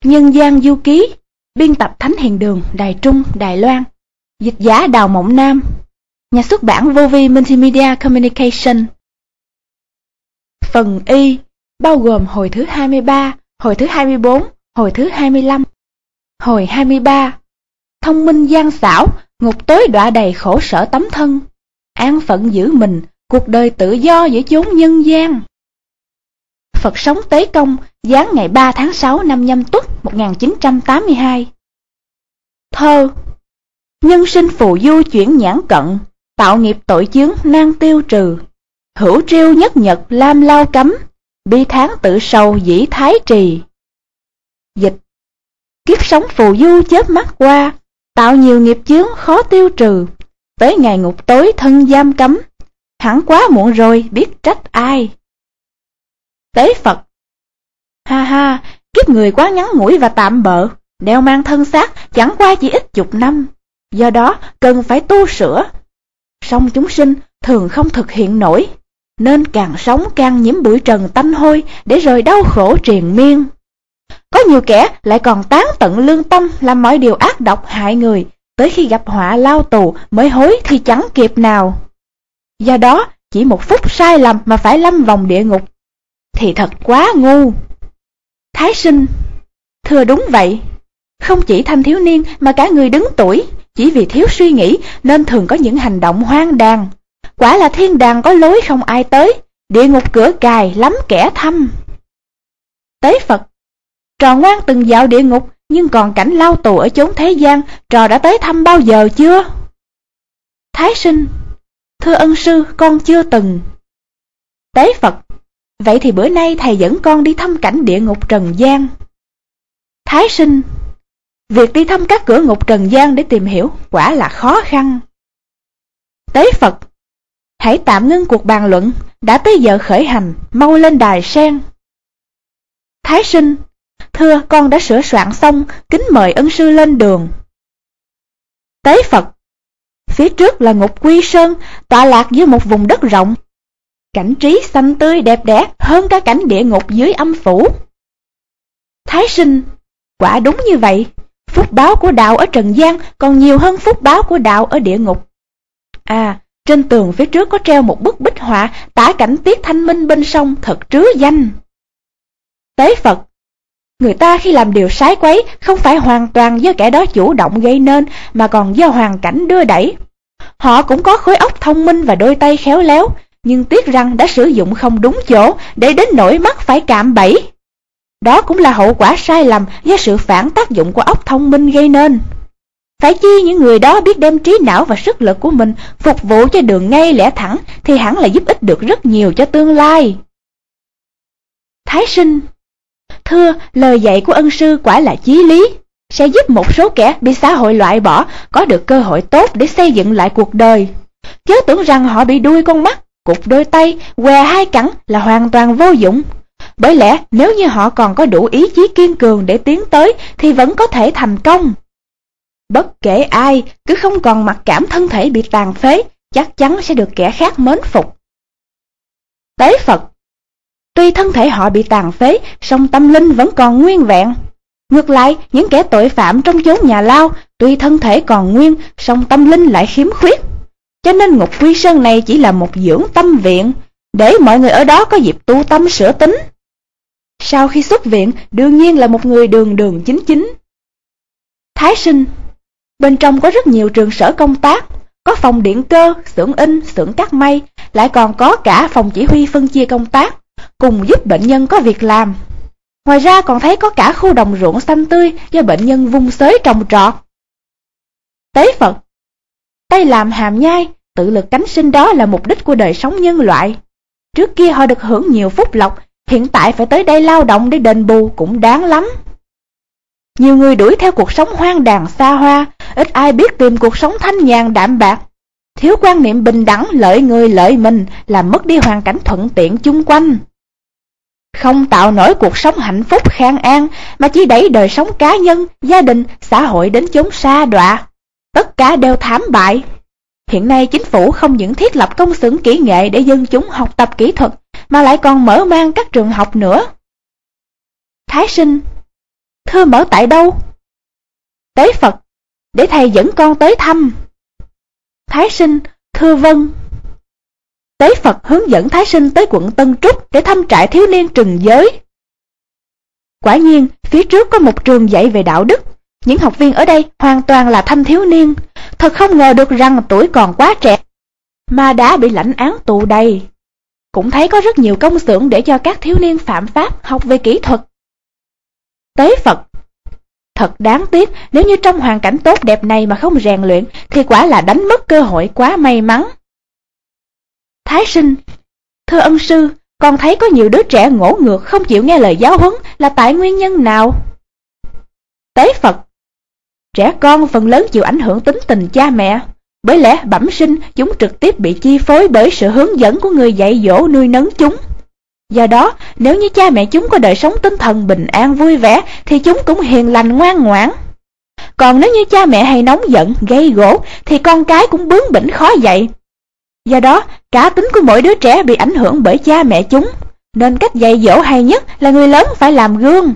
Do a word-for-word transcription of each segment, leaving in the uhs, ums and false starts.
Nhân gian du ký. Biên tập Thánh Hiền Đường, Đài Trung, Đài Loan. Dịch giả Đào Mộng Nam. Nhà xuất bản Vô Vi Multimedia Communication. Phần Y bao gồm hồi thứ hai mươi ba, hồi thứ hai mươi bốn, hồi thứ hai mươi lăm. Hồi hai mươi ba. Thông minh gian xảo, ngục tối đọa đầy khổ sở tấm thân. An phận giữ mình, cuộc đời tự do giữa chốn nhân gian. Phật sống Tế Công, giáng ngày ba tháng sáu năm Nhâm Tuất một nghìn chín trăm tám mươi hai. Thơ. Nhân sinh phù du chuyển nhãn cận, tạo nghiệp tội chướng nan tiêu trừ. Hữu triêu nhất nhật lam lao cấm, bi tháng tự sầu dĩ thái trì. Dịch. Kiếp sống phù du chớp mắt qua, tạo nhiều nghiệp chướng khó tiêu trừ. Tới ngày ngục tối thân giam cấm, hẳn quá muộn rồi biết trách ai. Tế Phật. Ha ha, kiếp người quá ngắn ngủi và tạm bợ, đeo mang thân xác chẳng qua chỉ ít chục năm, do đó cần phải tu sửa. Song chúng sinh thường không thực hiện nổi, nên càng sống càng nhiễm bụi trần tanh hôi để rồi đau khổ triền miên. Có nhiều kẻ lại còn tán tận lương tâm làm mọi điều ác độc hại người, tới khi gặp họa lao tù mới hối thì chẳng kịp nào. Do đó chỉ một phút sai lầm mà phải lâm vòng địa ngục thì thật quá ngu. Thái Sinh. Thưa đúng vậy. Không chỉ thanh thiếu niên mà cả người đứng tuổi, chỉ vì thiếu suy nghĩ nên thường có những hành động hoang đàn. Quả là thiên đàng có lối không ai tới, địa ngục cửa cài lắm kẻ thăm. Tế Phật. Trò ngoan từng dạo địa ngục, nhưng còn cảnh lao tù ở chốn thế gian, trò đã tới thăm bao giờ chưa? Thái Sinh. Thưa ân sư, con chưa từng. Tế Phật. Vậy thì bữa nay thầy dẫn con đi thăm cảnh địa ngục trần gian. Thái Sinh. Việc đi thăm các cửa ngục trần gian để tìm hiểu quả là khó khăn. Tế Phật. Hãy tạm ngưng cuộc bàn luận, đã tới giờ khởi hành, mau lên đài sen. Thái Sinh. Thưa, con đã sửa soạn xong, kính mời ân sư lên đường. Tế Phật. Phía trước là ngục Quy Sơn, tọa lạc giữa một vùng đất rộng. Cảnh trí xanh tươi đẹp đẽ hơn cả cảnh địa ngục dưới âm phủ. Thái Sinh. Quả đúng như vậy, phúc báo của đạo ở trần gian còn nhiều hơn phúc báo của đạo ở địa ngục. À, trên tường phía trước có treo một bức bích họa tả cảnh tiết thanh minh bên sông thật trứ danh. Tế Phật. Người ta khi làm điều sái quấy không phải hoàn toàn do kẻ đó chủ động gây nên, mà còn do hoàn cảnh đưa đẩy. Họ cũng có khối óc thông minh và đôi tay khéo léo, nhưng tiếc rằng đã sử dụng không đúng chỗ để đến nỗi mắt phải cạm bẫy. Đó cũng là hậu quả sai lầm do sự phản tác dụng của óc thông minh gây nên. Phải chi những người đó biết đem trí não và sức lực của mình phục vụ cho đường ngay lẽ thẳng thì hẳn là giúp ích được rất nhiều cho tương lai. Thái Sinh. Thưa, lời dạy của ân sư quả là chí lý, sẽ giúp một số kẻ bị xã hội loại bỏ có được cơ hội tốt để xây dựng lại cuộc đời. Chớ tưởng rằng họ bị đuôi con mắt, cụt đôi tay, què hai cẳng là hoàn toàn vô dụng. Bởi lẽ nếu như họ còn có đủ ý chí kiên cường để tiến tới thì vẫn có thể thành công. Bất kể ai, cứ không còn mặc cảm thân thể bị tàn phế, chắc chắn sẽ được kẻ khác mến phục. Tế Phật. Tuy thân thể họ bị tàn phế, song tâm linh vẫn còn nguyên vẹn. Ngược lại, những kẻ tội phạm trong chốn nhà lao, tuy thân thể còn nguyên, song tâm linh lại khiếm khuyết. Cho nên ngục Quy Sơn này chỉ là một dưỡng tâm viện, để mọi người ở đó có dịp tu tâm sửa tính. Sau khi xuất viện, đương nhiên là một người đường đường chính chính. Thái Sinh. Bên trong có rất nhiều trường sở công tác, có phòng điện cơ, xưởng in, xưởng cắt may, lại còn có cả phòng chỉ huy phân chia công tác, cùng giúp bệnh nhân có việc làm. Ngoài ra còn thấy có cả khu đồng ruộng xanh tươi do bệnh nhân vung xới trồng trọt. Tế Phật. Tay làm hàm nhai, tự lực cánh sinh đó là mục đích của đời sống nhân loại. Trước kia họ được hưởng nhiều phúc lộc, hiện tại phải tới đây lao động để đền bù cũng đáng lắm. Nhiều người đuổi theo cuộc sống hoang đàn xa hoa, ít ai biết tìm cuộc sống thanh nhàn đạm bạc. Thiếu quan niệm bình đẳng lợi người lợi mình, làm mất đi hoàn cảnh thuận tiện chung quanh. Không tạo nổi cuộc sống hạnh phúc khang an, mà chỉ đẩy đời sống cá nhân, gia đình, xã hội đến chốn sa đọa. Tất cả đều thảm bại. Hiện nay chính phủ không những thiết lập công xưởng kỹ nghệ để dân chúng học tập kỹ thuật, mà lại còn mở mang các trường học nữa. Thái Sinh. Thưa mở tại đâu? Tế Phật: Để thầy dẫn con tới thăm. Thái sinh: Thưa vâng. Tế Phật hướng dẫn Thái sinh tới quận Tân Trúc để thăm trại thiếu niên trừng giới. Quả nhiên, phía trước có một trường dạy về đạo đức. Những học viên ở đây hoàn toàn là thanh thiếu niên. Thật không ngờ được rằng tuổi còn quá trẻ mà đã bị lãnh án tù đầy. Cũng thấy có rất nhiều công xưởng để cho các thiếu niên phạm pháp học về kỹ thuật. Tế Phật: Thật đáng tiếc, nếu như trong hoàn cảnh tốt đẹp này mà không rèn luyện thì quả là đánh mất cơ hội quá may mắn. Thái sinh: Thưa ân sư, con thấy có nhiều đứa trẻ ngỗ ngược không chịu nghe lời giáo huấn là tại nguyên nhân nào? Tế Phật: Trẻ con phần lớn chịu ảnh hưởng tính tình cha mẹ, bởi lẽ bẩm sinh chúng trực tiếp bị chi phối bởi sự hướng dẫn của người dạy dỗ nuôi nấng chúng. Do đó, nếu như cha mẹ chúng có đời sống tinh thần bình an vui vẻ thì chúng cũng hiền lành ngoan ngoãn. Còn nếu như cha mẹ hay nóng giận, gây gổ thì con cái cũng bướng bỉnh khó dạy. Do đó, cá tính của mỗi đứa trẻ bị ảnh hưởng bởi cha mẹ chúng, nên cách dạy dỗ hay nhất là người lớn phải làm gương.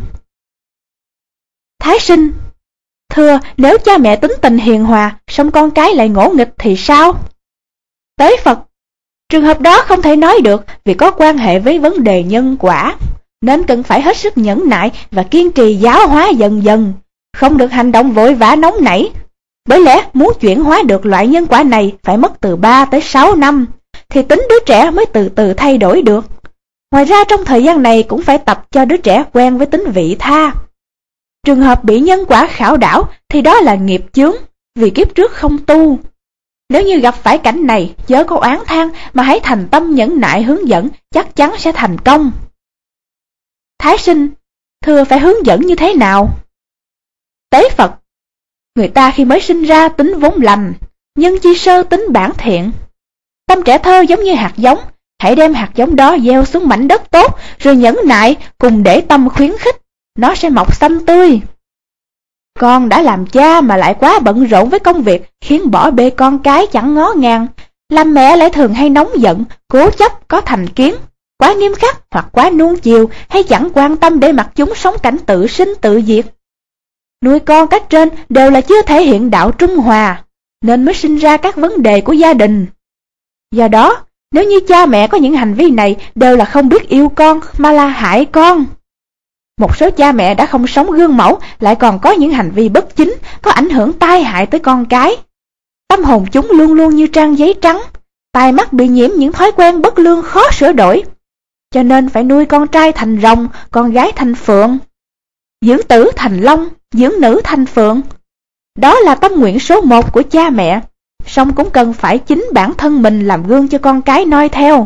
Thái sinh: Thưa, nếu cha mẹ tính tình hiền hòa, song con cái lại ngỗ nghịch thì sao? Tế Phật: Trường hợp đó không thể nói được vì có quan hệ với vấn đề nhân quả, nên cần phải hết sức nhẫn nại và kiên trì giáo hóa dần dần, không được hành động vội vã nóng nảy. Bởi lẽ muốn chuyển hóa được loại nhân quả này phải mất từ ba tới sáu năm, thì tính đứa trẻ mới từ từ thay đổi được. Ngoài ra trong thời gian này cũng phải tập cho đứa trẻ quen với tính vị tha. Trường hợp bị nhân quả khảo đảo thì đó là nghiệp chướng, vì kiếp trước không tu. Nếu như gặp phải cảnh này, chớ có oán than mà hãy thành tâm nhẫn nại hướng dẫn, chắc chắn sẽ thành công. Thái sinh: Thưa, phải hướng dẫn như thế nào? Tế Phật: Người ta khi mới sinh ra tính vốn lành, nhân chi sơ tính bản thiện. Tâm trẻ thơ giống như hạt giống, hãy đem hạt giống đó gieo xuống mảnh đất tốt, rồi nhẫn nại cùng để tâm khuyến khích, nó sẽ mọc xanh tươi. Con đã làm cha mà lại quá bận rộn với công việc, khiến bỏ bê con cái chẳng ngó ngàng. Làm mẹ lại thường hay nóng giận, cố chấp, có thành kiến, quá nghiêm khắc hoặc quá nuông chiều, hay chẳng quan tâm để mặc chúng sống cảnh tự sinh tự diệt. Nuôi con cách trên đều là chưa thể hiện đạo trung hòa, nên mới sinh ra các vấn đề của gia đình. Do đó, nếu như cha mẹ có những hành vi này đều là không biết yêu con mà là hại con. Một số cha mẹ đã không sống gương mẫu lại còn có những hành vi bất chính, có ảnh hưởng tai hại tới con cái. Tâm hồn chúng luôn luôn như trang giấy trắng, tai mắt bị nhiễm những thói quen bất lương khó sửa đổi. Cho nên phải nuôi con trai thành rồng, con gái thành phượng, dưỡng tử thành long, dưỡng nữ thành phượng. Đó là tâm nguyện số một của cha mẹ, song cũng cần phải chính bản thân mình làm gương cho con cái noi theo.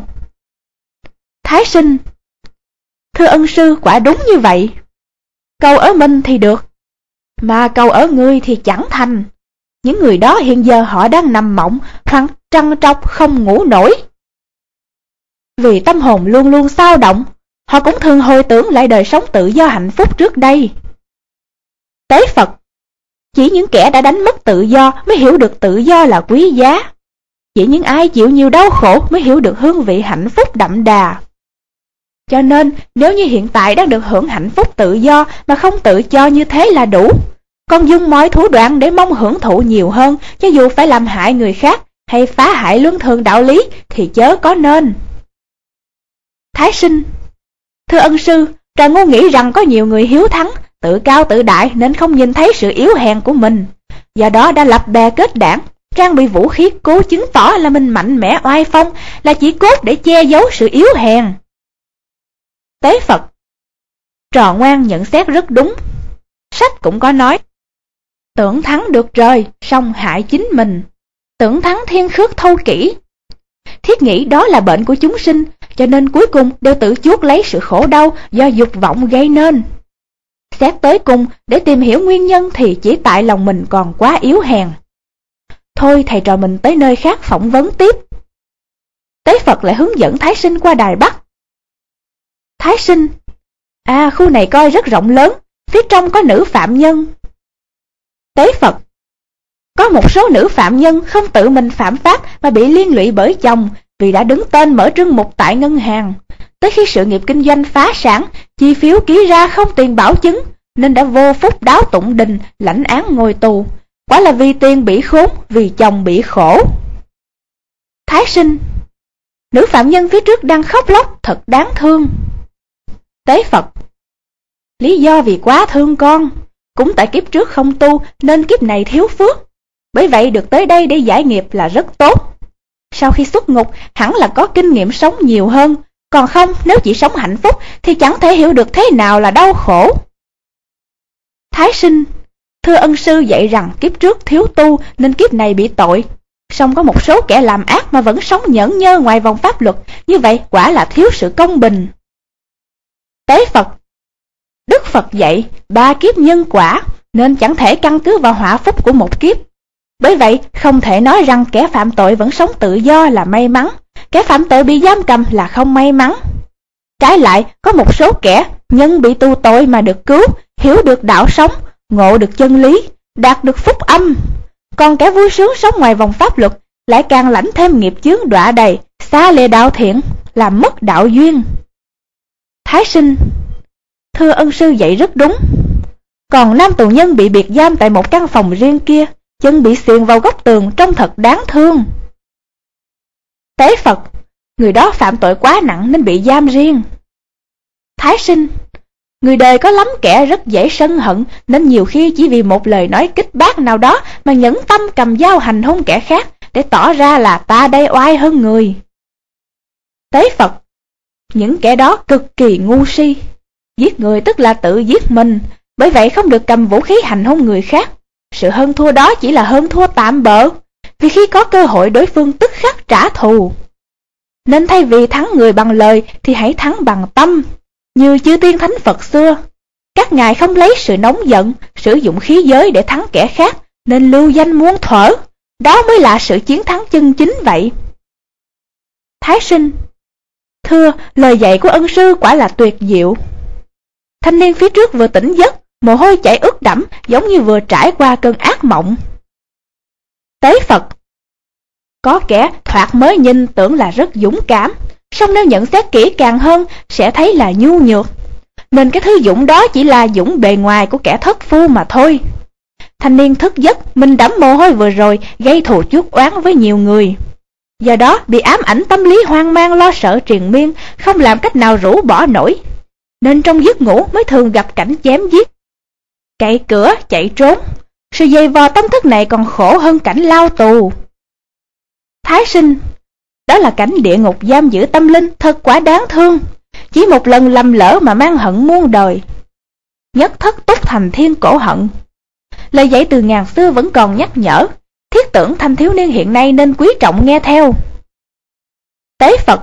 Thái sinh: Thưa ân sư, quả đúng như vậy. Cầu ở mình thì được, mà cầu ở ngươi thì chẳng thành. Những người đó hiện giờ họ đang nằm mộng hoặc trằn trọc không ngủ nổi. Vì tâm hồn luôn luôn xao động, họ cũng thường hồi tưởng lại đời sống tự do hạnh phúc trước đây. Tế Phật: Chỉ những kẻ đã đánh mất tự do mới hiểu được tự do là quý giá. Chỉ những ai chịu nhiều đau khổ mới hiểu được hương vị hạnh phúc đậm đà. Cho nên nếu như hiện tại đang được hưởng hạnh phúc tự do mà không tự cho như thế là đủ, còn dùng mọi thủ đoạn để mong hưởng thụ nhiều hơn, cho dù phải làm hại người khác hay phá hại luân thường đạo lý thì chớ có nên. Thái sinh: Thưa ân sư, trà ngu nghĩ rằng có nhiều người hiếu thắng, tự cao tự đại nên không nhìn thấy sự yếu hèn của mình, do đó đã lập bè kết đảng, trang bị vũ khí cố chứng tỏ là mình mạnh mẽ oai phong, là chỉ cốt để che giấu sự yếu hèn. Tế Phật: Trò ngoan nhận xét rất đúng. Sách cũng có nói, tưởng thắng được trời, song hại chính mình. Tưởng thắng thiên khước thâu kỹ. Thiết nghĩ đó là bệnh của chúng sinh, cho nên cuối cùng đều tự chuốc lấy sự khổ đau do dục vọng gây nên. Xét tới cùng, để tìm hiểu nguyên nhân thì chỉ tại lòng mình còn quá yếu hèn. Thôi thầy trò mình tới nơi khác phỏng vấn tiếp. Tế Phật lại hướng dẫn Thái sinh qua Đài Bắc. Thái sinh: À, khu này coi rất rộng lớn, phía trong có nữ phạm nhân. Tế Phật: Có một số nữ phạm nhân không tự mình phạm pháp mà bị liên lụy bởi chồng, vì đã đứng tên mở trương mục tại ngân hàng. Tới khi sự nghiệp kinh doanh phá sản, chi phiếu ký ra không tiền bảo chứng, nên đã vô phúc đáo tụng đình, lãnh án ngồi tù. Quả là vì tiền bị khốn, vì chồng bị khổ. Thái sinh, nữ phạm nhân phía trước đang khóc lóc, thật đáng thương. Tế Phật, lý do vì quá thương con, cũng tại kiếp trước không tu nên kiếp này thiếu phước, bởi vậy được tới đây để giải nghiệp là rất tốt. Sau khi xuất ngục hẳn là có kinh nghiệm sống nhiều hơn, còn không nếu chỉ sống hạnh phúc thì chẳng thể hiểu được thế nào là đau khổ. Thái sinh, thưa ân sư dạy rằng kiếp trước thiếu tu nên kiếp này bị tội, song có một số kẻ làm ác mà vẫn sống nhởn nhơ ngoài vòng pháp luật, như vậy quả là thiếu sự công bình. Tế Phật, Đức Phật dạy ba kiếp nhân quả nên chẳng thể căn cứ vào họa phúc của một kiếp. Bởi vậy không thể nói rằng kẻ phạm tội vẫn sống tự do là may mắn, kẻ phạm tội bị giam cầm là không may mắn. Trái lại, có một số kẻ nhân bị tù tội mà được cứu, hiểu được đạo sống, ngộ được chân lý, đạt được phúc âm. Còn kẻ vui sướng sống ngoài vòng pháp luật lại càng lãnh thêm nghiệp chướng đọa đầy, xa lìa đạo thiện, làm mất đạo duyên. Thái sinh, thưa ân sư dạy rất đúng. Còn nam tù nhân bị biệt giam tại một căn phòng riêng kia, chân bị xiềng vào góc tường trông thật đáng thương. Tế Phật, người đó phạm tội quá nặng nên bị giam riêng. Thái sinh, người đời có lắm kẻ rất dễ sân hận, nên nhiều khi chỉ vì một lời nói kích bác nào đó mà nhẫn tâm cầm dao hành hung kẻ khác để tỏ ra là ta đây oai hơn người. Tế Phật, những kẻ đó cực kỳ ngu si. Giết người tức là tự giết mình, bởi vậy không được cầm vũ khí hành hung người khác. Sự hơn thua đó chỉ là hơn thua tạm bợ, vì khi có cơ hội đối phương tức khắc trả thù. Nên thay vì thắng người bằng lời thì hãy thắng bằng tâm. Như chư tiên thánh Phật xưa, các ngài không lấy sự nóng giận, sử dụng khí giới để thắng kẻ khác, nên lưu danh muôn thuở. Đó mới là sự chiến thắng chân chính vậy. Thái sinh, thưa, lời dạy của ân sư quả là tuyệt diệu. Thanh niên phía trước vừa tỉnh giấc, mồ hôi chảy ướt đẫm, giống như vừa trải qua cơn ác mộng. Tế Phật, có kẻ thoạt mới nhìn tưởng là rất dũng cảm, song nếu nhận xét kỹ càng hơn sẽ thấy là nhu nhược. Nên cái thứ dũng đó chỉ là dũng bề ngoài của kẻ thất phu mà thôi. Thanh niên thức giấc, mình đẫm mồ hôi vừa rồi gây thù chuốc oán với nhiều người. Do đó bị ám ảnh tâm lý hoang mang lo sợ triền miên, không làm cách nào rũ bỏ nổi. Nên trong giấc ngủ mới thường gặp cảnh chém giết, cậy cửa chạy trốn. Sự dày vò tâm thức này còn khổ hơn cảnh lao tù. Thái sinh, đó là cảnh địa ngục giam giữ tâm linh, thật quá đáng thương. Chỉ một lần lầm lỡ mà mang hận muôn đời. Nhất thất túc thành thiên cổ hận. Lời dạy từ ngàn xưa vẫn còn nhắc nhở, thiết tưởng thanh thiếu niên hiện nay nên quý trọng nghe theo. Tế Phật,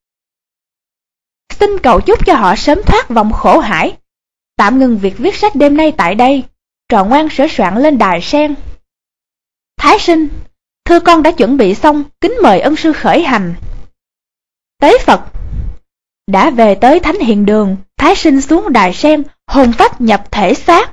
xin cầu chúc cho họ sớm thoát vòng khổ hải. Tạm ngừng việc viết sách đêm nay tại đây, trò ngoan sửa soạn lên đài sen. Thái sinh, thưa con đã chuẩn bị xong, kính mời ân sư khởi hành. Tế Phật, đã về tới thánh hiền đường, thái sinh xuống đài sen, hồn phách nhập thể xác.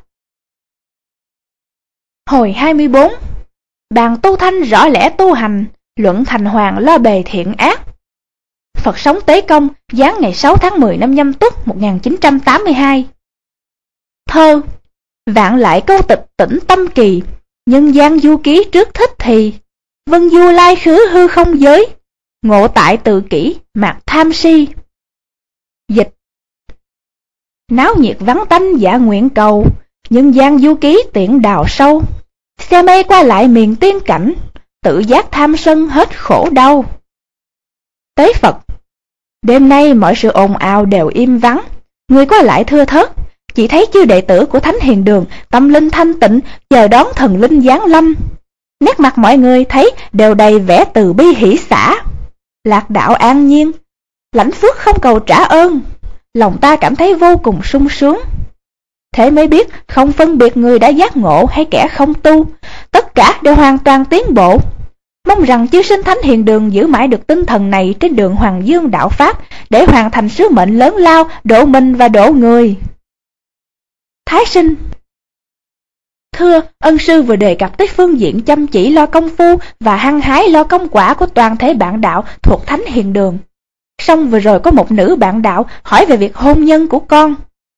Hồi hai mươi bốn, bàn tu thanh rõ lẽ tu hành, luận thành hoàng lo bề thiện ác. Phật sống Tế Công, giáng ngày sáu tháng mười năm Nhâm Tuất một nghìn chín trăm tám mươi hai. Thơ, vạn lại câu tịch tĩnh tâm kỳ, nhân gian du ký trước thích thì, vân du lai khứ hư không giới, ngộ tại tự kỷ mạc tham si. Dịch, náo nhiệt vắng tanh giả nguyện cầu, nhân gian du ký tiện đào sâu, xe mây qua lại miền tiên cảnh, tự giác tham sân hết khổ đau. Tế Phật, đêm nay mọi sự ồn ào đều im vắng, người qua lại thưa thớt, chỉ thấy chư đệ tử của thánh hiền đường tâm linh thanh tịnh chờ đón thần linh giáng lâm. Nét mặt mọi người thấy đều đầy vẻ từ bi hỷ xả, lạc đạo an nhiên, lãnh phước không cầu trả ơn, lòng ta cảm thấy vô cùng sung sướng. Thế mới biết không phân biệt người đã giác ngộ hay kẻ không tu, tất cả đều hoàn toàn tiến bộ. Mong rằng chư sinh thánh hiền đường giữ mãi được tinh thần này trên đường Hoàng Dương đạo Pháp, để hoàn thành sứ mệnh lớn lao độ mình và độ người. Thái sinh, thưa, ân sư vừa đề cập tới phương diện chăm chỉ lo công phu và hăng hái lo công quả của toàn thể bạn đạo thuộc thánh hiền đường. Song vừa rồi có một nữ bạn đạo hỏi về việc hôn nhân của con.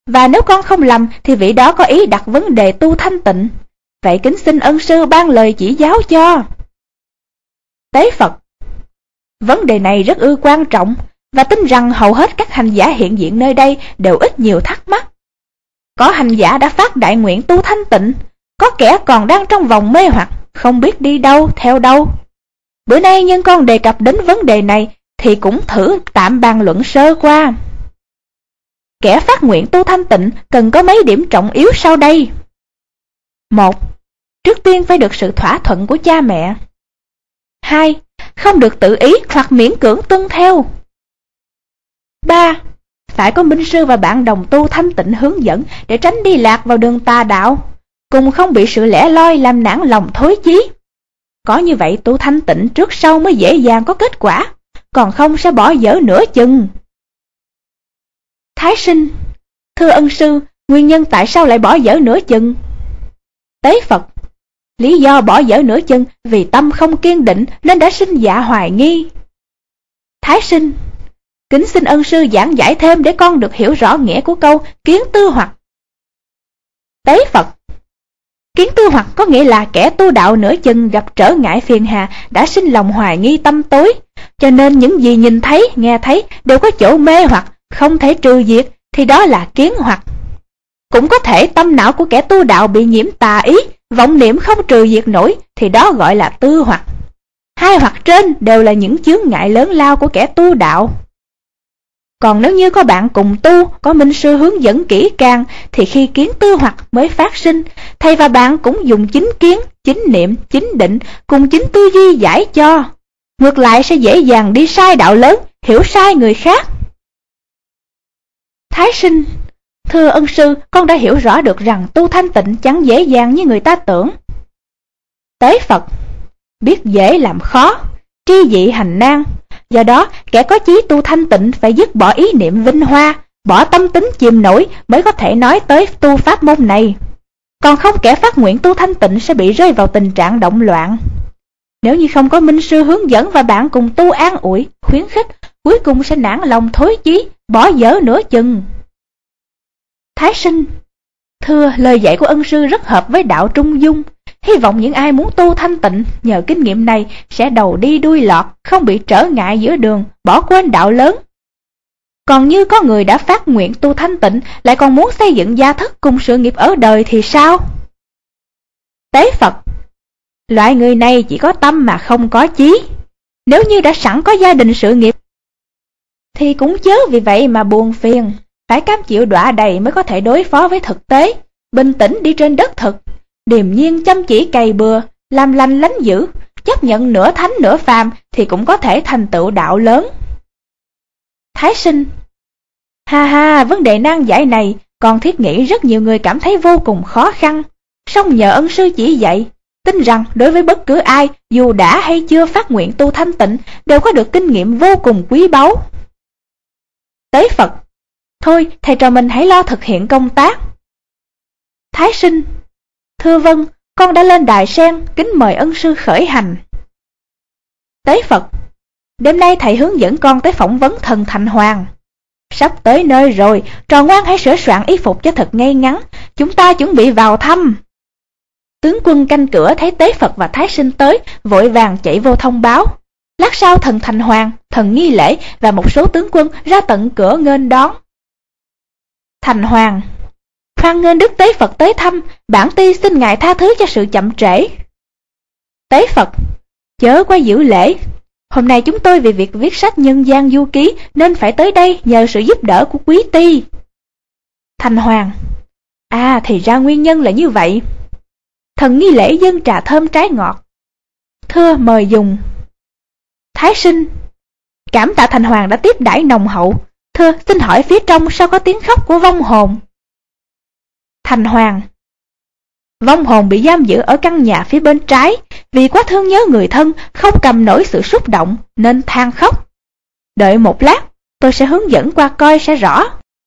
Và nếu con không lầm thì vị đó có ý đặt vấn đề tu thanh tịnh. Vậy kính xin ân sư ban lời chỉ giáo cho. Tế Phật: Vấn đề này rất ư quan trọng, và tin rằng hầu hết các hành giả hiện diện nơi đây đều ít nhiều thắc mắc. Có hành giả đã phát đại nguyện tu thanh tịnh, có kẻ còn đang trong vòng mê hoặc, không biết đi đâu, theo đâu. Bữa nay nhân con đề cập đến vấn đề này thì cũng thử tạm bàn luận sơ qua. Kẻ phát nguyện tu thanh tịnh cần có mấy điểm trọng yếu sau đây. Một, trước tiên phải được sự thỏa thuận của cha mẹ. Hai, không được tự ý hoặc miễn cưỡng tuân theo. Ba, phải có minh sư và bạn đồng tu thanh tịnh hướng dẫn để tránh đi lạc vào đường tà đạo, cùng không bị sự lẻ loi làm nản lòng thối chí. Có như vậy tu thanh tịnh trước sau mới dễ dàng có kết quả, còn không sẽ bỏ dở nửa chừng. Thái sinh: Thưa ân sư, nguyên nhân tại sao lại bỏ dở nửa chừng? Tế Phật: Lý do bỏ dở nửa chừng vì tâm không kiên định nên đã sinh dạ hoài nghi. Thái sinh: Kính xin ân sư giảng giải thêm để con được hiểu rõ nghĩa của câu kiến tư hoặc. Tế Phật: Kiến tư hoặc có nghĩa là kẻ tu đạo nửa chừng gặp trở ngại phiền hà đã sinh lòng hoài nghi tâm tối, cho nên những gì nhìn thấy, nghe thấy đều có chỗ mê hoặc, không thể trừ diệt, thì đó là kiến hoặc. Cũng có thể tâm não của kẻ tu đạo bị nhiễm tà ý, vọng niệm không trừ diệt nổi, thì đó gọi là tư hoặc. Hai hoặc trên đều là những chướng ngại lớn lao của kẻ tu đạo. Còn nếu như có bạn cùng tu, có minh sư hướng dẫn kỹ càng, thì khi kiến tư hoặc mới phát sinh, thầy và bạn cũng dùng chính kiến, chính niệm, chính định, cùng chính tư duy giải cho. Ngược lại sẽ dễ dàng đi sai đạo lớn, hiểu sai người khác. Thái sinh: Thưa ân sư, con đã hiểu rõ được rằng tu thanh tịnh chẳng dễ dàng như người ta tưởng. Tế Phật: Biết dễ làm khó, tri dị hành nan. Do đó, kẻ có chí tu thanh tịnh phải dứt bỏ ý niệm vinh hoa, bỏ tâm tính chìm nổi mới có thể nói tới tu pháp môn này. Còn không, kẻ phát nguyện tu thanh tịnh sẽ bị rơi vào tình trạng động loạn. Nếu như không có minh sư hướng dẫn và bạn cùng tu an ủi, khuyến khích, cuối cùng sẽ nản lòng thối chí, bỏ dở nửa chừng. Thái sinh: Thưa, lời dạy của ân sư rất hợp với đạo trung dung. Hy vọng những ai muốn tu thanh tịnh nhờ kinh nghiệm này sẽ đầu đi đuôi lọt, không bị trở ngại giữa đường, bỏ quên đạo lớn. Còn như có người đã phát nguyện tu thanh tịnh lại còn muốn xây dựng gia thất cùng sự nghiệp ở đời thì sao? Tế Phật: Loại người này chỉ có tâm mà không có chí. Nếu như đã sẵn có gia đình sự nghiệp thì cũng chớ vì vậy mà buồn phiền. Phải cam chịu đọa đầy mới có thể đối phó với thực tế, bình tĩnh đi trên đất thực, điềm nhiên chăm chỉ cày bừa, làm lành lánh dữ, chấp nhận nửa thánh nửa phàm thì cũng có thể thành tựu đạo lớn. Thái sinh: Ha ha, vấn đề nan giải này, con thiết nghĩ rất nhiều người cảm thấy vô cùng khó khăn. Song nhờ ân sư chỉ dạy, tin rằng đối với bất cứ ai, dù đã hay chưa phát nguyện tu thanh tịnh, đều có được kinh nghiệm vô cùng quý báu. Tế Phật: Thôi, thầy trò mình hãy lo thực hiện công tác. Thái sinh: Thưa vâng, con đã lên đài sen, kính mời ân sư khởi hành. Tế Phật: Đêm nay thầy hướng dẫn con tới phỏng vấn thần Thành Hoàng. Sắp tới nơi rồi, trò ngoan hãy sửa soạn y phục cho thật ngay ngắn, chúng ta chuẩn bị vào thăm. Tướng quân canh cửa thấy Tế Phật và Thái sinh tới, vội vàng chạy vô thông báo. Lát sau thần Thành Hoàng, thần Nghi Lễ và một số tướng quân ra tận cửa nghênh đón. Thành Hoàng: Hoan nghênh Đức Tế Phật tới thăm, bản ti xin ngài tha thứ cho sự chậm trễ. Tế Phật: Chớ quá giữ lễ. Hôm nay chúng tôi vì việc viết sách nhân gian du ký nên phải tới đây nhờ sự giúp đỡ của quý ti. Thành Hoàng: À, thì ra nguyên nhân là như vậy. Thần Nghi Lễ dâng trà thơm trái ngọt. Thưa, mời dùng. Thái sinh: Cảm tạ Thành Hoàng đã tiếp đãi nồng hậu. Thưa, xin hỏi phía trong sao có tiếng khóc của vong hồn? Thành Hoàng: Vong hồn bị giam giữ ở căn nhà phía bên trái, vì quá thương nhớ người thân, không cầm nổi sự xúc động nên than khóc. Đợi một lát, tôi sẽ hướng dẫn qua coi sẽ rõ.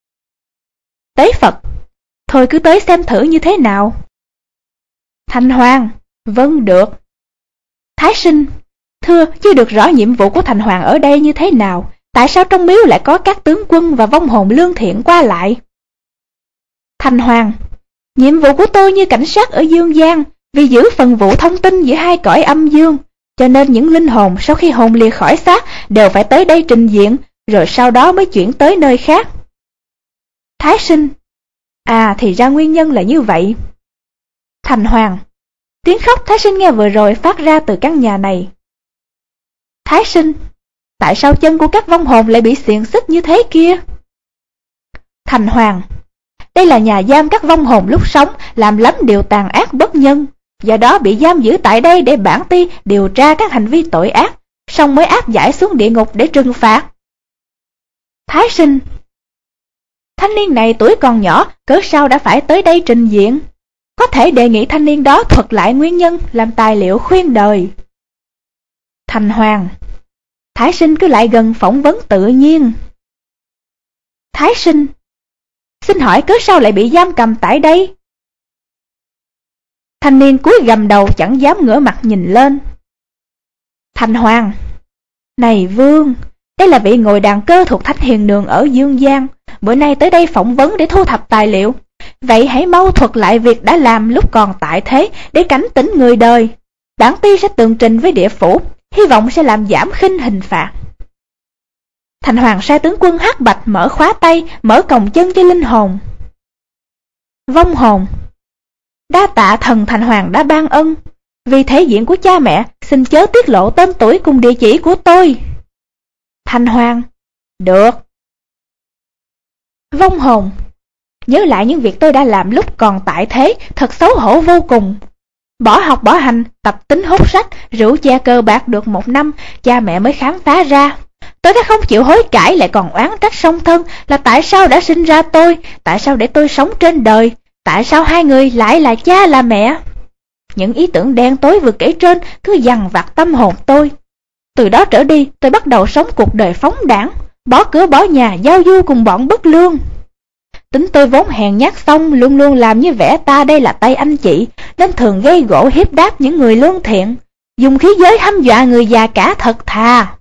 Tế Phật: Thôi cứ tới xem thử như thế nào. Thành Hoàng: Vâng, được. Thái sinh: Thưa, chưa được rõ nhiệm vụ của Thành Hoàng ở đây như thế nào, tại sao trong miếu lại có các tướng quân và vong hồn lương thiện qua lại? Thành Hoàng, nhiệm vụ của tôi như cảnh sát ở dương gian, vì giữ phần vụ thông tin giữa hai cõi âm dương, cho nên những linh hồn sau khi hồn lìa khỏi xác đều phải tới đây trình diện, rồi sau đó mới chuyển tới nơi khác. Thái Sinh, à thì ra nguyên nhân là như vậy. Thành Hoàng, tiếng khóc Thái Sinh nghe vừa rồi phát ra từ căn nhà này. Thái Sinh, tại sao chân của các vong hồn lại bị xiềng xích như thế kia? Thành Hoàng, đây là nhà giam các vong hồn lúc sống làm lắm điều tàn ác bất nhân, do đó bị giam giữ tại đây để bản ti điều tra các hành vi tội ác, xong mới áp giải xuống địa ngục để trừng phạt. Thái Sinh, thanh niên này tuổi còn nhỏ, cớ sao đã phải tới đây trình diện? Có thể đề nghị thanh niên đó thuật lại nguyên nhân làm tài liệu khuyên đời. Thành Hoàng, Thái Sinh cứ lại gần phỏng vấn tự nhiên. Thái Sinh, xin hỏi cớ sao lại bị giam cầm tại đây? Thanh niên cúi gằm đầu chẳng dám ngửa mặt nhìn lên. Thành Hoàng, này Vương, đây là vị ngồi đàn cơ thuộc Thánh Hiền Đường ở Dương Gian, bữa nay tới đây phỏng vấn để thu thập tài liệu. Vậy hãy mau thuật lại việc đã làm lúc còn tại thế để cảnh tỉnh người đời. Bản ti sẽ tường trình với địa phủ, hy vọng sẽ làm giảm khinh hình phạt. Thành Hoàng sai tướng quân Hắc Bạch mở khóa tay, mở còng chân cho linh hồn. Vong hồn, đa tạ thần Thành Hoàng đã ban ân. Vì thể diện của cha mẹ, xin chớ tiết lộ tên tuổi cùng địa chỉ của tôi. Thành Hoàng, được. Vong hồn, nhớ lại những việc tôi đã làm lúc còn tại thế, thật xấu hổ vô cùng. Bỏ học bỏ hành, tập tính hút sách, rượu chè cờ bạc được một năm, cha mẹ mới khám phá ra. Tôi đã không chịu hối cải, lại còn oán trách song thân là tại sao đã sinh ra tôi, tại sao để tôi sống trên đời, tại sao hai người lại là cha là mẹ. Những ý tưởng đen tối vừa kể trên cứ dằn vặt tâm hồn tôi. Từ đó trở đi, tôi bắt đầu sống cuộc đời phóng đãng, bỏ cửa bỏ nhà giao du cùng bọn bất lương. Tính tôi vốn hèn nhát xong, luôn luôn làm như vẻ ta đây là tay anh chị, nên thường gây gỗ hiếp đáp những người lương thiện, dùng khí giới hăm dọa người già cả thật thà.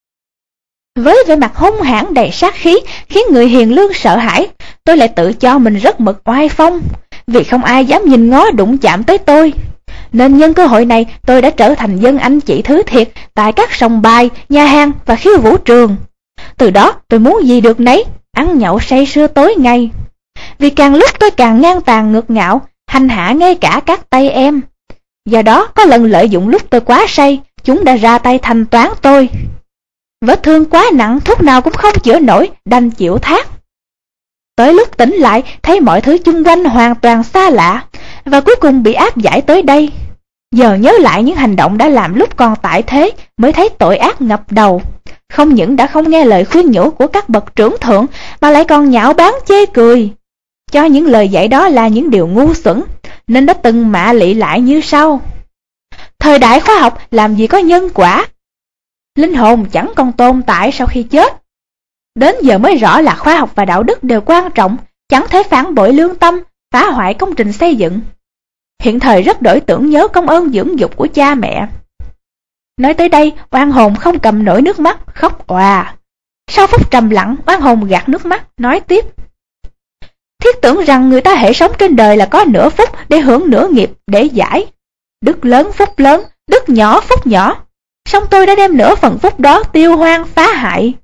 Với vẻ mặt hung hãn đầy sát khí khiến người hiền lương sợ hãi, tôi lại tự cho mình rất mực oai phong, vì không ai dám nhìn ngó đụng chạm tới tôi. Nên nhân cơ hội này tôi đã trở thành dân anh chị thứ thiệt tại các sòng bài, nhà hàng và khiêu vũ trường. Từ đó tôi muốn gì được nấy, ăn nhậu say sưa tối ngày. Vì càng lúc tôi càng ngang tàn ngược ngạo, hành hạ ngay cả các tay em. Do đó có lần lợi dụng lúc tôi quá say, chúng đã ra tay thanh toán tôi. Vết thương quá nặng, thuốc nào cũng không chữa nổi, đành chịu thác. Tới lúc tỉnh lại, thấy mọi thứ chung quanh hoàn toàn xa lạ, và cuối cùng bị áp giải tới đây. Giờ nhớ lại những hành động đã làm lúc còn tại thế, mới thấy tội ác ngập đầu. Không những đã không nghe lời khuyên nhủ của các bậc trưởng thượng, mà lại còn nhạo báng chê cười, cho những lời dạy đó là những điều ngu xuẩn, nên đã từng mạ lị lại như sau. Thời đại khoa học làm gì có nhân quả, linh hồn chẳng còn tồn tại sau khi chết. Đến giờ mới rõ là khoa học và đạo đức đều quan trọng, chẳng thể phản bội lương tâm, phá hoại công trình xây dựng. Hiện thời rất đổi tưởng nhớ công ơn dưỡng dục của cha mẹ. Nói tới đây, oan hồn không cầm nổi nước mắt, khóc òa. Sau phút trầm lặng, oan hồn gạt nước mắt, nói tiếp. Thiết tưởng rằng người ta hễ sống trên đời là có nửa phúc để hưởng nửa nghiệp để giải. Đức lớn phúc lớn, đức nhỏ phúc nhỏ. Song tôi đã đem nửa phần phúc đó tiêu hoang phá hại.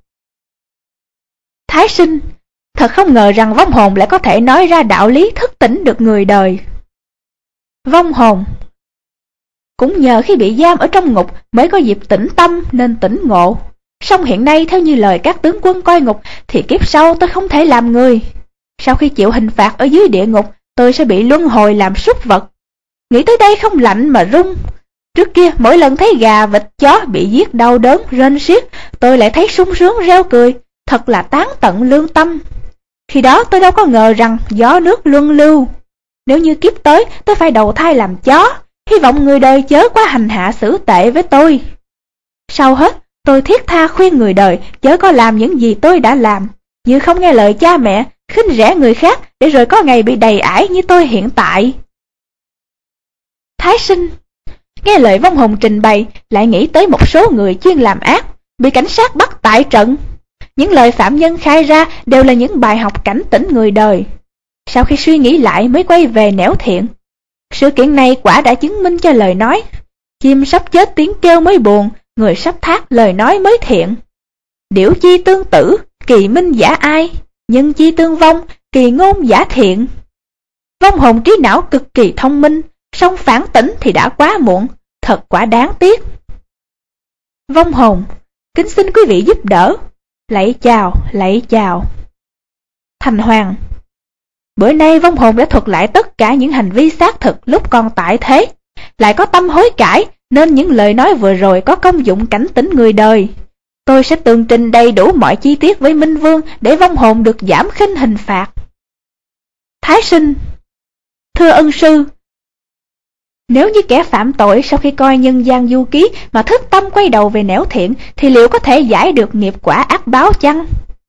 Thái Sinh, thật không ngờ rằng vong hồn lại có thể nói ra đạo lý thức tỉnh được người đời. Vong hồn, cũng nhờ khi bị giam ở trong ngục mới có dịp tĩnh tâm nên tỉnh ngộ. Song hiện nay theo như lời các tướng quân coi ngục thì kiếp sau tôi không thể làm người. Sau khi chịu hình phạt ở dưới địa ngục, tôi sẽ bị luân hồi làm súc vật. Nghĩ tới đây không lạnh mà run. Trước kia mỗi lần thấy gà, vịt, chó bị giết đau đớn, rên xiết, tôi lại thấy sung sướng reo cười, thật là tán tận lương tâm. Khi đó tôi đâu có ngờ rằng gió nước luân lưu. Nếu như kiếp tới tôi phải đầu thai làm chó, hy vọng người đời chớ quá hành hạ xử tệ với tôi. Sau hết, tôi thiết tha khuyên người đời chớ có làm những gì tôi đã làm, như không nghe lời cha mẹ, khinh rẻ người khác để rồi có ngày bị đầy ải như tôi hiện tại. Thái Sinh, nghe lời vong hồn trình bày, lại nghĩ tới một số người chuyên làm ác, bị cảnh sát bắt tại trận. Những lời phạm nhân khai ra đều là những bài học cảnh tỉnh người đời. sau khi suy nghĩ lại mới quay về nẻo thiện. Sự kiện này quả đã chứng minh cho lời nói: chim sắp chết tiếng kêu mới buồn, người sắp thác lời nói mới thiện. Điểu chi tương tử, kỳ minh giả ai, nhân chi tương vong, kỳ ngôn giả thiện. Vong hồn trí não cực kỳ thông minh, song phản tỉnh thì đã quá muộn, thật quả đáng tiếc. Vong hồn, kính xin quý vị giúp đỡ. Lạy chào, lạy chào. Thành Hoàng, bữa nay vong hồn đã thuật lại tất cả những hành vi xác thực lúc còn tại thế, lại có tâm hối cải, nên những lời nói vừa rồi có công dụng cảnh tỉnh người đời. Tôi sẽ tường trình đầy đủ mọi chi tiết với Minh Vương để vong hồn được giảm khinh hình phạt. Thái Sinh, thưa ân sư, nếu như kẻ phạm tội sau khi coi nhân gian du ký mà thức tâm quay đầu về nẻo thiện, thì liệu có thể giải được nghiệp quả ác báo chăng?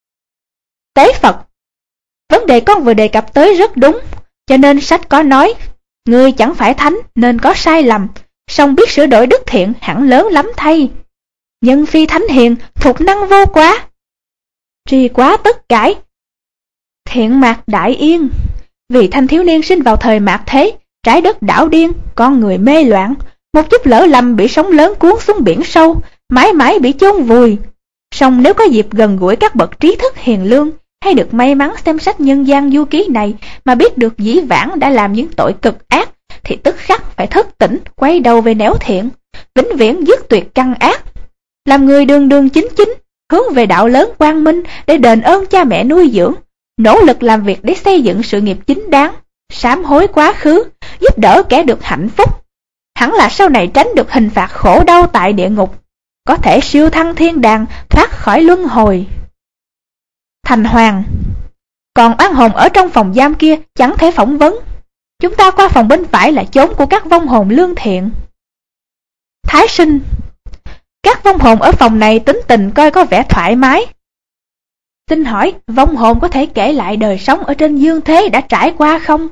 Tế Phật, vấn đề con vừa đề cập tới rất đúng, cho nên sách có nói, ngươi chẳng phải thánh nên có sai lầm, song biết sửa đổi đức thiện hẳn lớn lắm thay. Nhân phi thánh hiền, phục năng vô quá, trì quá tất cải. Thiện mạc đại yên, vì thanh thiếu niên sinh vào thời mạt thế, trái đất đảo điên, con người mê loạn, một chút lỡ lầm bị sóng lớn cuốn xuống biển sâu, mãi mãi bị chôn vùi. Song nếu có dịp gần gũi các bậc trí thức hiền lương, hay được may mắn xem sách nhân gian du ký này mà biết được dĩ vãng đã làm những tội cực ác, thì tức khắc phải thức tỉnh, quay đầu về nẻo thiện, vĩnh viễn dứt tuyệt căn ác, làm người đường đường chính chính, hướng về đạo lớn quang minh để đền ơn cha mẹ nuôi dưỡng, nỗ lực làm việc để xây dựng sự nghiệp chính đáng, sám hối quá khứ, giúp đỡ kẻ được hạnh phúc. Hẳn là sau này tránh được hình phạt khổ đau tại địa ngục, có thể siêu thăng thiên đàng, thoát khỏi luân hồi. Thành Hoàng, còn oan hồn ở trong phòng giam kia chẳng thể phỏng vấn. Chúng ta qua phòng bên phải là chốn của các vong hồn lương thiện. Thái Sinh, các vong hồn ở phòng này tính tình coi có vẻ thoải mái. Xin hỏi, vong hồn có thể kể lại đời sống ở trên dương thế đã trải qua không?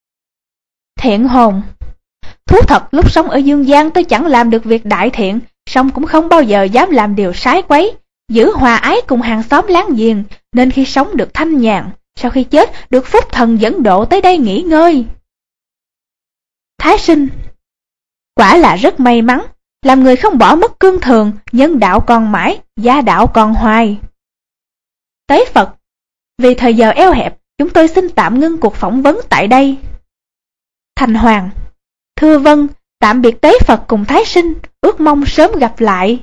Thiện hồn, thú thật lúc sống ở dương gian tôi chẳng làm được việc đại thiện, song cũng không bao giờ dám làm điều sái quấy, giữ hòa ái cùng hàng xóm láng giềng, nên khi sống được thanh nhàn, sau khi chết được phúc thần dẫn độ tới đây nghỉ ngơi. Thái Sinh, quả là rất may mắn, làm người không bỏ mất cương thường, nhân đạo còn mãi, gia đạo còn hoài. Tế Phật, vì thời giờ eo hẹp, chúng tôi xin tạm ngưng cuộc phỏng vấn tại đây. Thành Hoàng, thưa vâng, tạm biệt Tế Phật cùng Thái Sinh, ước mong sớm gặp lại.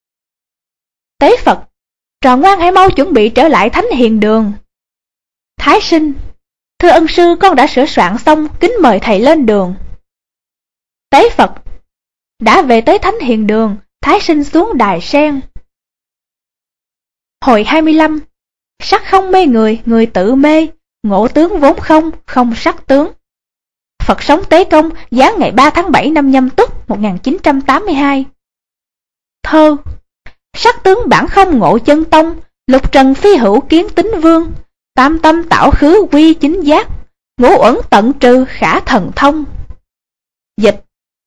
Tế Phật, trò ngoan hãy mau chuẩn bị trở lại Thánh Hiền Đường. Thái Sinh, thưa ân sư, con đã sửa soạn xong, kính mời thầy lên đường. Tế Phật, đã về tới Thánh Hiền Đường, Thái Sinh xuống đài sen. Hồi hai mươi lăm, sắc không mê người, người tự mê, ngộ tướng vốn không, không sắc tướng. Phật sống Tế Công, giáng ngày ba tháng bảy năm Nhâm Tuất một nghìn chín trăm tám mươi hai. Thơ, sắc tướng bản không ngộ chân tông, lục trần phi hữu kiến tính vương, tam tâm tạo khứ quy chính giác, ngũ uẩn tận trừ khả thần thông. Dịch,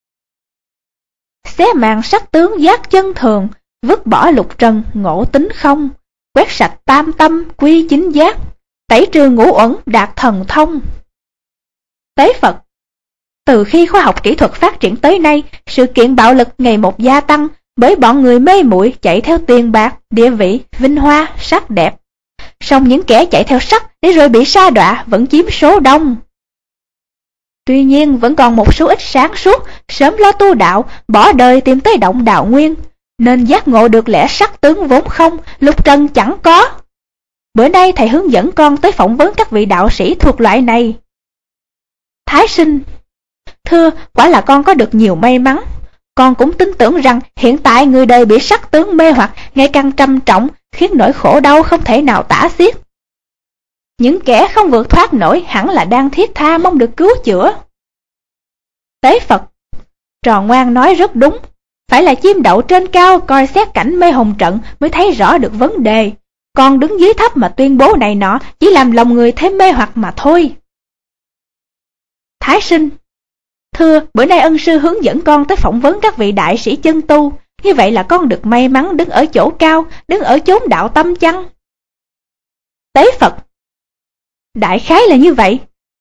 xé màn sắc tướng giác chân thường, vứt bỏ lục trần ngộ tính không, quét sạch tam tâm quy chính giác, tẩy trừ ngũ uẩn đạt thần thông. Tế Phật, từ khi khoa học kỹ thuật phát triển tới nay, sự kiện bạo lực ngày một gia tăng bởi bọn người mê muội chạy theo tiền bạc, địa vị, vinh hoa, sắc đẹp. Song những kẻ chạy theo sắc để rồi bị sa đọa vẫn chiếm số đông. Tuy nhiên vẫn còn một số ít sáng suốt, sớm lo tu đạo, bỏ đời tìm tới động đạo nguyên, nên giác ngộ được lẽ sắc tướng vốn không, lục trần chẳng có. Bữa nay thầy hướng dẫn con tới phỏng vấn các vị đạo sĩ thuộc loại này. Thái Sinh, thưa, quả là con có được nhiều may mắn. Con cũng tin tưởng rằng hiện tại người đời bị sắc tướng mê hoặc ngày càng trầm trọng, khiến nỗi khổ đau không thể nào tả xiết. Những kẻ không vượt thoát nổi hẳn là đang thiết tha mong được cứu chữa. Tế Phật, trò ngoan nói rất đúng, phải là chim đậu trên cao coi xét cảnh mê hồn trận mới thấy rõ được vấn đề. Con đứng dưới thấp mà tuyên bố này nọ chỉ làm lòng người thêm mê hoặc mà thôi. Thái Sinh, thưa, bữa nay ân sư hướng dẫn con tới phỏng vấn các vị đại sĩ chân tu, như vậy là con được may mắn đứng ở chỗ cao, đứng ở chốn đạo tâm chăng? Tế Phật, đại khái là như vậy,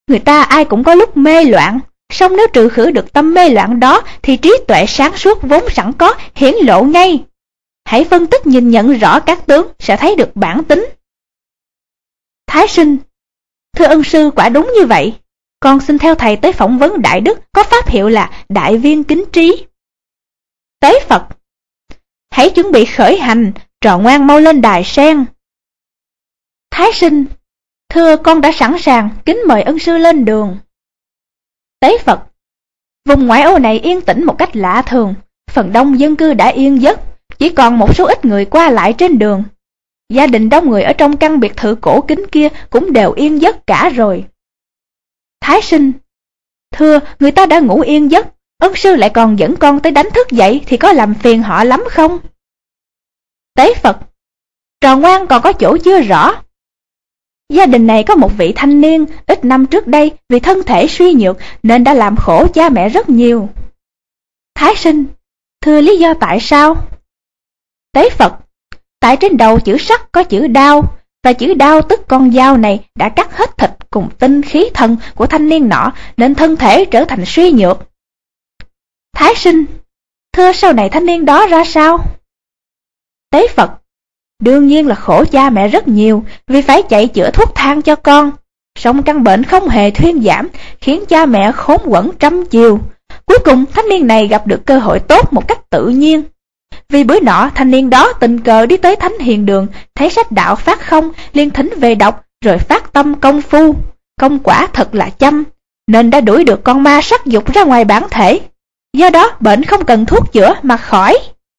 người ta ai cũng có lúc mê loạn, song nếu trừ khử được tâm mê loạn đó thì trí tuệ sáng suốt vốn sẵn có hiển lộ ngay. Hãy phân tích nhìn nhận rõ các tướng sẽ thấy được bản tính. Thái Sinh: Thưa ân sư, quả đúng như vậy. Con xin theo thầy tới phỏng vấn Đại Đức có pháp hiệu là Đại Viên Kính Trí. Tế Phật: Hãy chuẩn bị khởi hành, trò ngoan mau lên đài sen. Thái Sinh: Thưa con đã sẵn sàng, kính mời ân sư lên đường. Tế Phật: Vùng ngoại ô này yên tĩnh một cách lạ thường, phần đông dân cư đã yên giấc, chỉ còn một số ít người qua lại trên đường. Gia đình đông người ở trong căn biệt thự cổ kính kia cũng đều yên giấc cả rồi. Thái Sinh: Thưa, người ta đã ngủ yên giấc, ân sư lại còn dẫn con tới đánh thức dậy thì có làm phiền họ lắm không? Tế Phật: Trò ngoan còn có chỗ chưa rõ. Gia đình này có một vị thanh niên, ít năm trước đây vì thân thể suy nhược nên đã làm khổ cha mẹ rất nhiều. Thái Sinh: Thưa, lý do tại sao? Tế Phật: Tại trên đầu chữ sắt có chữ đao, và chữ đao tức con dao này đã cắt hết thịt cùng tinh khí thần của thanh niên nọ, nên thân thể trở thành suy nhược. Thái Sinh: Thưa, sau này thanh niên đó ra sao? Tế Phật: Đương nhiên là khổ cha mẹ rất nhiều, vì phải chạy chữa thuốc thang cho con. Song căn bệnh không hề thuyên giảm, khiến cha mẹ khốn quẫn trăm chiều. Cuối cùng thanh niên này gặp được cơ hội tốt một cách tự nhiên. Vì bữa nọ thanh niên đó tình cờ đi tới Thánh Hiền Đường, thấy sách đạo phát không, liền thính về đọc, rồi phát tâm công phu. Công quả thật là chăm, nên đã đuổi được con ma sắc dục ra ngoài bản thể. Do đó bệnh không cần thuốc chữa mà khỏi.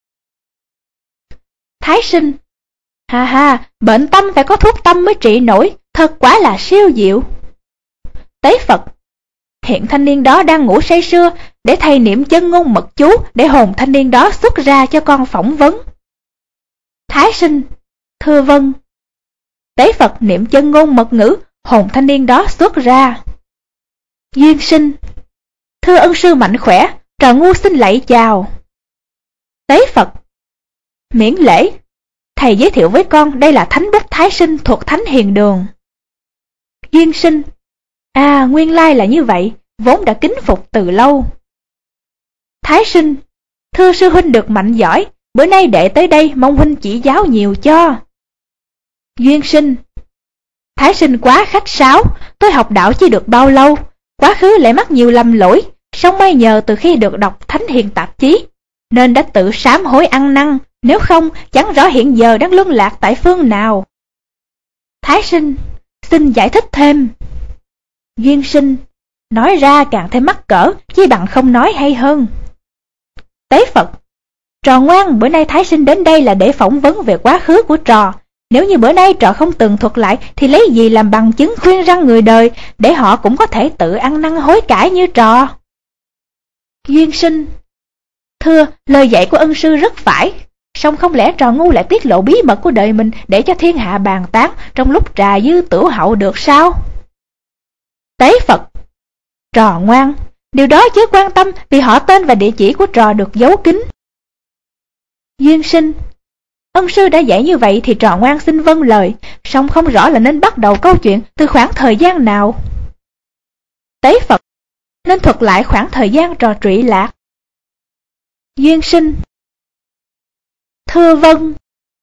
Thái Sinh: Ha ha, bệnh tâm phải có thuốc tâm mới trị nổi, thật quả là siêu diệu. Tế Phật: Hiện thanh niên đó đang ngủ say sưa, để thầy niệm chân ngôn mật chú để hồn thanh niên đó xuất ra cho con phỏng vấn. Thái Sinh: Thưa vâng. Tế Phật niệm chân ngôn mật ngữ, hồn thanh niên đó xuất ra. Duyên Sinh: Thưa ân sư mạnh khỏe, trò ngu xin lạy chào. Tế Phật: Miễn lễ. Thầy giới thiệu với con, đây là Thánh Đức Thái Sinh thuộc Thánh Hiền Đường. Duyên Sinh: À, nguyên lai là như vậy, vốn đã kính phục từ lâu. Thái Sinh: Thưa sư huynh được mạnh giỏi, bữa nay đệ tới đây mong huynh chỉ giáo nhiều cho. Duyên Sinh: Thái Sinh quá khách sáo, tôi học đạo chưa được bao lâu, quá khứ lại mắc nhiều lầm lỗi, song may nhờ từ khi được đọc Thánh Hiền tạp chí, nên đã tự sám hối ăn năn, nếu không chẳng rõ hiện giờ đang luân lạc tại phương nào. Thái Sinh: Xin giải thích thêm. Duyên Sinh: Nói ra càng thêm mắc cỡ, chi bằng không nói hay hơn. Tế Phật: Trò ngoan, bữa nay Thái Sinh đến đây là để phỏng vấn về quá khứ của trò. Nếu như bữa nay trò không từng thuật lại thì lấy gì làm bằng chứng khuyên răn người đời, để họ cũng có thể tự ăn năn hối cải như trò. Duyên Sinh: Thưa, lời dạy của ân sư rất phải, song không lẽ trò ngu lại tiết lộ bí mật của đời mình để cho thiên hạ bàn tán trong lúc trà dư tửu hậu được sao? Tế Phật: Trò ngoan, điều đó chớ quan tâm, vì họ tên và địa chỉ của trò được giấu kín. Duyên Sinh: Ân sư đã dạy như vậy thì trò ngoan xin vâng lời, song không rõ là nên bắt đầu câu chuyện từ khoảng thời gian nào. Tế Phật: Nên thuật lại khoảng thời gian trò trụy lạc. Duyên Sinh: Thưa vâng.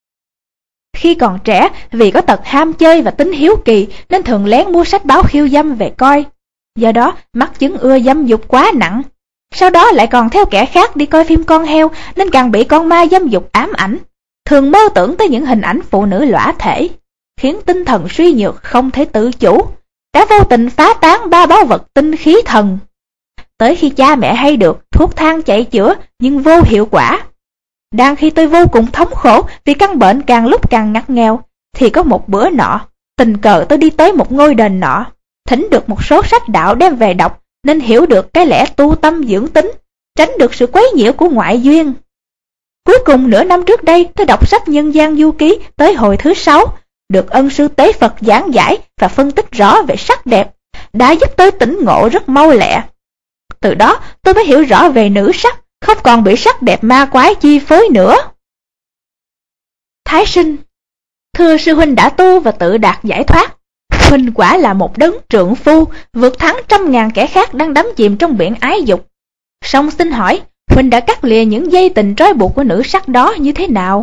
Khi còn trẻ, vì có tật ham chơi và tính hiếu kỳ nên thường lén mua sách báo khiêu dâm về coi. Do đó mắc chứng ưa dâm dục quá nặng. Sau đó lại còn theo kẻ khác đi coi phim con heo nên càng bị con ma dâm dục ám ảnh. Thường mơ tưởng tới những hình ảnh phụ nữ lõa thể, khiến tinh thần suy nhược không thể tự chủ, đã vô tình phá tán ba báu vật tinh khí thần. Tới khi cha mẹ hay được, thuốc thang chạy chữa nhưng vô hiệu quả. Đang khi tôi vô cùng thống khổ vì căn bệnh càng lúc càng ngặt nghèo, thì có một bữa nọ, tình cờ tôi đi tới một ngôi đền nọ, thỉnh được một số sách đạo đem về đọc, nên hiểu được cái lẽ tu tâm dưỡng tính, tránh được sự quấy nhiễu của ngoại duyên. Cuối cùng nửa năm trước đây, tôi đọc sách Nhân gian Du Ký tới hồi thứ sáu, được ân sư Tế Phật giảng giải và phân tích rõ về sắc đẹp, đã giúp tôi tỉnh ngộ rất mau lẹ. Từ đó tôi mới hiểu rõ về nữ sắc, không còn bị sắc đẹp ma quái chi phối nữa. Thái Sinh: Thưa sư huynh đã tu và tự đạt giải thoát. Huynh quả là một đấng trượng phu, vượt thắng trăm ngàn kẻ khác đang đắm chìm trong biển ái dục. Song xin hỏi, Huynh đã cắt lìa những dây tình trói buộc của nữ sắc đó như thế nào?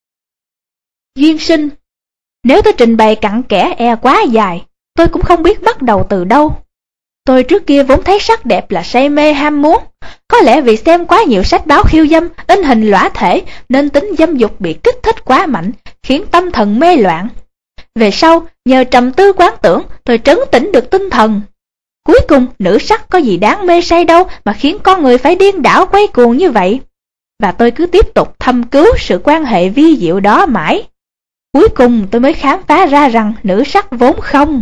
Duyên Sinh: Nếu tôi trình bày cặn kẽ e quá dài, tôi cũng không biết bắt đầu từ đâu. Tôi trước kia vốn thấy sắc đẹp là say mê ham muốn, có lẽ vì xem quá nhiều sách báo khiêu dâm, in hình lõa thể nên tính dâm dục bị kích thích quá mạnh, khiến tâm thần mê loạn. Về sau, nhờ trầm tư quán tưởng, tôi trấn tĩnh được tinh thần. Cuối cùng, nữ sắc có gì đáng mê say đâu mà khiến con người phải điên đảo quay cuồng như vậy. Và tôi cứ tiếp tục thâm cứu sự quan hệ vi diệu đó mãi. Cuối cùng tôi mới khám phá ra rằng nữ sắc vốn không.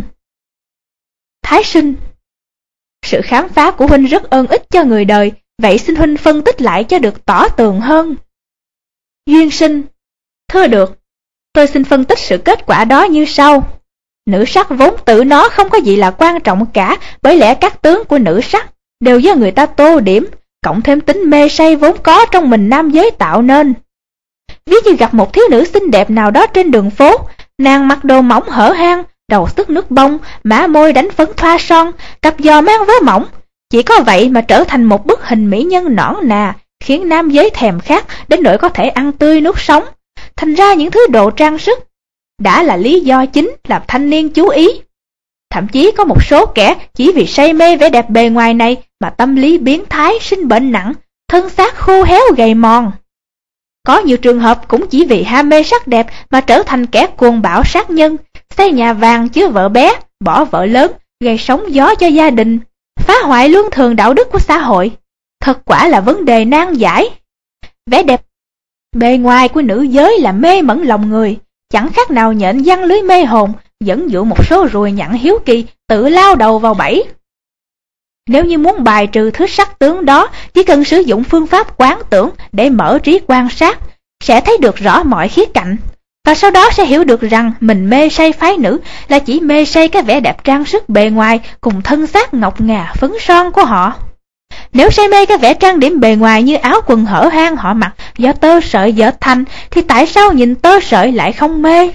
Thái Sinh: Sự khám phá của Huynh rất ơn ích cho người đời, vậy xin Huynh phân tích lại cho được tỏ tường hơn. Duyên Sinh: Thưa được, tôi xin phân tích sự kết quả đó như sau. Nữ sắc vốn tự nó không có gì là quan trọng cả, bởi lẽ các tướng của nữ sắc đều do người ta tô điểm, cộng thêm tính mê say vốn có trong mình nam giới tạo nên. Ví như gặp một thiếu nữ xinh đẹp nào đó trên đường phố, nàng mặc đồ mỏng hở hang, đầu xức nước bông, má môi đánh phấn thoa son, cặp giò mang vớ mỏng, chỉ có vậy mà trở thành một bức hình mỹ nhân nõn nà, khiến nam giới thèm khát đến nỗi có thể ăn tươi nuốt sống. Thành ra những thứ đồ trang sức đã là lý do chính làm thanh niên chú ý. Thậm chí có một số kẻ chỉ vì say mê vẻ đẹp bề ngoài này mà tâm lý biến thái, sinh bệnh nặng, thân xác khô héo gầy mòn. Có nhiều trường hợp cũng chỉ vì ham mê sắc đẹp mà trở thành kẻ cuồng bạo sát nhân, xây nhà vàng chứa vợ bé, bỏ vợ lớn, gây sóng gió cho gia đình, phá hoại luân thường đạo đức của xã hội. Thật quả là vấn đề nan giải. Vẻ đẹp bề ngoài của nữ giới là mê mẩn lòng người, chẳng khác nào nhện giăng lưới mê hồn, dẫn dụ một số ruồi nhặn hiếu kỳ tự lao đầu vào bẫy. Nếu như muốn bài trừ thứ sắc tướng đó, chỉ cần sử dụng phương pháp quán tưởng để mở trí quan sát, sẽ thấy được rõ mọi khía cạnh, và sau đó sẽ hiểu được rằng mình mê say phái nữ là chỉ mê say cái vẻ đẹp trang sức bề ngoài cùng thân xác ngọc ngà phấn son của họ. Nếu say mê cái vẻ trang điểm bề ngoài như áo quần hở hang họ mặc do tơ sợi dệt thành, thì tại sao nhìn tơ sợi lại không mê?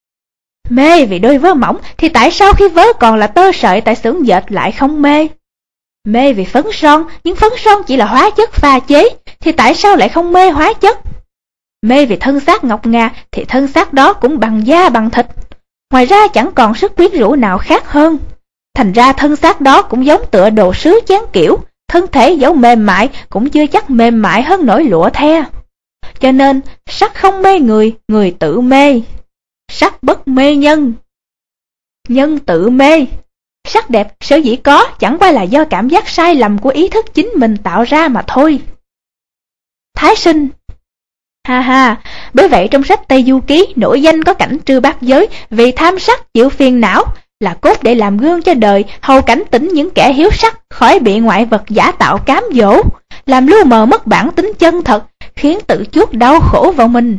Mê vì đôi vớ mỏng, thì tại sao khi vớ còn là tơ sợi tại xưởng dệt lại không mê? Mê vì phấn son, nhưng phấn son chỉ là hóa chất pha chế, thì tại sao lại không mê hóa chất? Mê vì thân xác ngọc ngà, thì thân xác đó cũng bằng da bằng thịt, ngoài ra chẳng còn sức quyến rũ nào khác hơn. Thành ra thân xác đó cũng giống tựa đồ sứ chén kiểu, thân thể dẫu mềm mại cũng chưa chắc mềm mại hơn nổi lụa the. Cho nên sắc không mê người, người tự mê. Sắc bất mê nhân, nhân tự mê. Sắc đẹp sở dĩ có chẳng qua là do cảm giác sai lầm của ý thức chính mình tạo ra mà thôi. Thái Sinh: Ha ha, bởi vậy trong sách Tây Du Ký nổi danh có cảnh Trư Bát Giới vì tham sắc chịu phiền não, là cốt để làm gương cho đời, hầu cảnh tỉnh những kẻ hiếu sắc khỏi bị ngoại vật giả tạo cám dỗ, làm lu mờ mất bản tính chân thật, khiến tự chuốc đau khổ vào mình.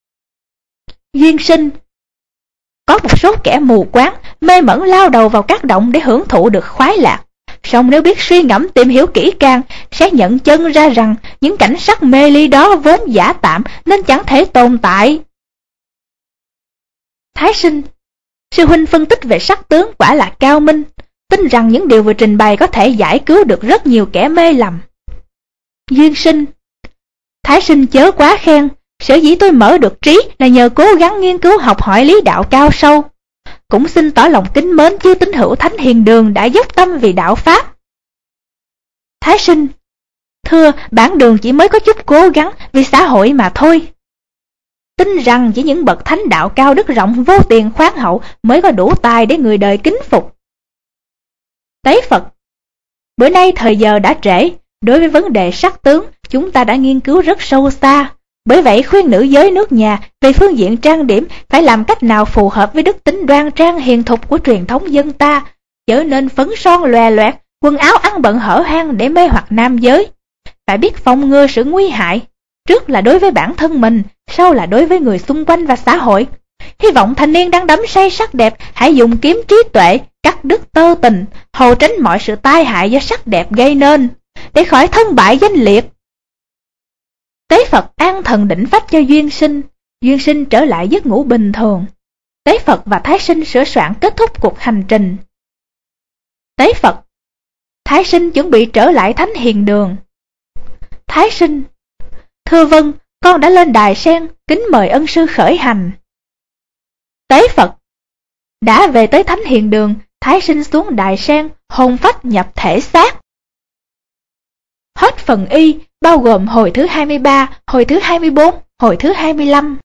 Duyên Sinh: Có một số kẻ mù quáng, mê mẩn lao đầu vào các động để hưởng thụ được khoái lạc. Song nếu biết suy ngẫm tìm hiểu kỹ càng, sẽ nhận chân ra rằng những cảnh sắc mê ly đó vốn giả tạm nên chẳng thể tồn tại. Thái Sinh: Sư huynh phân tích về sắc tướng quả là cao minh, tin rằng những điều vừa trình bày có thể giải cứu được rất nhiều kẻ mê lầm. Duyên Sinh: Thái Sinh chớ quá khen, sở dĩ tôi mở được trí là nhờ cố gắng nghiên cứu học hỏi lý đạo cao sâu. Cũng xin tỏ lòng kính mến chư tín hữu Thánh Hiền Đường đã dốc tâm vì đạo Pháp. Thái Sinh: Thưa, bản đường chỉ mới có chút cố gắng vì xã hội mà thôi. Tin rằng chỉ những bậc thánh đạo cao đức rộng vô tiền khoáng hậu mới có đủ tài để người đời kính phục. Tế Phật: Bữa nay thời giờ đã trễ, đối với vấn đề sắc tướng chúng ta đã nghiên cứu rất sâu xa. Bởi vậy khuyên nữ giới nước nhà về phương diện trang điểm phải làm cách nào phù hợp với đức tính đoan trang hiền thục của truyền thống dân ta, chớ nên phấn son lòe loẹt, quần áo ăn bận hở hang để mê hoặc nam giới. Phải biết phòng ngừa sự nguy hại, trước là đối với bản thân mình, sau là đối với người xung quanh và xã hội. Hy vọng thanh niên đang đắm say sắc đẹp hãy dùng kiếm trí tuệ cắt đứt tơ tình, hầu tránh mọi sự tai hại do sắc đẹp gây nên, để khỏi thân bại danh liệt. Tế Phật an thần đỉnh phách cho Duyên Sinh, Duyên Sinh trở lại giấc ngủ bình thường. Tế Phật và Thái Sinh sửa soạn kết thúc cuộc hành trình. Tế Phật: Thái Sinh chuẩn bị trở lại Thánh Hiền Đường. Thái Sinh: Thưa vâng, con đã lên đài sen, kính mời ân sư khởi hành. Tế Phật: Đã về tới Thánh Hiền Đường, Thái Sinh xuống đài sen, hồn phách nhập thể xác. Hết phần Y, bao gồm hồi thứ hai mươi ba, hồi thứ hai mươi bốn, hồi thứ hai mươi lăm.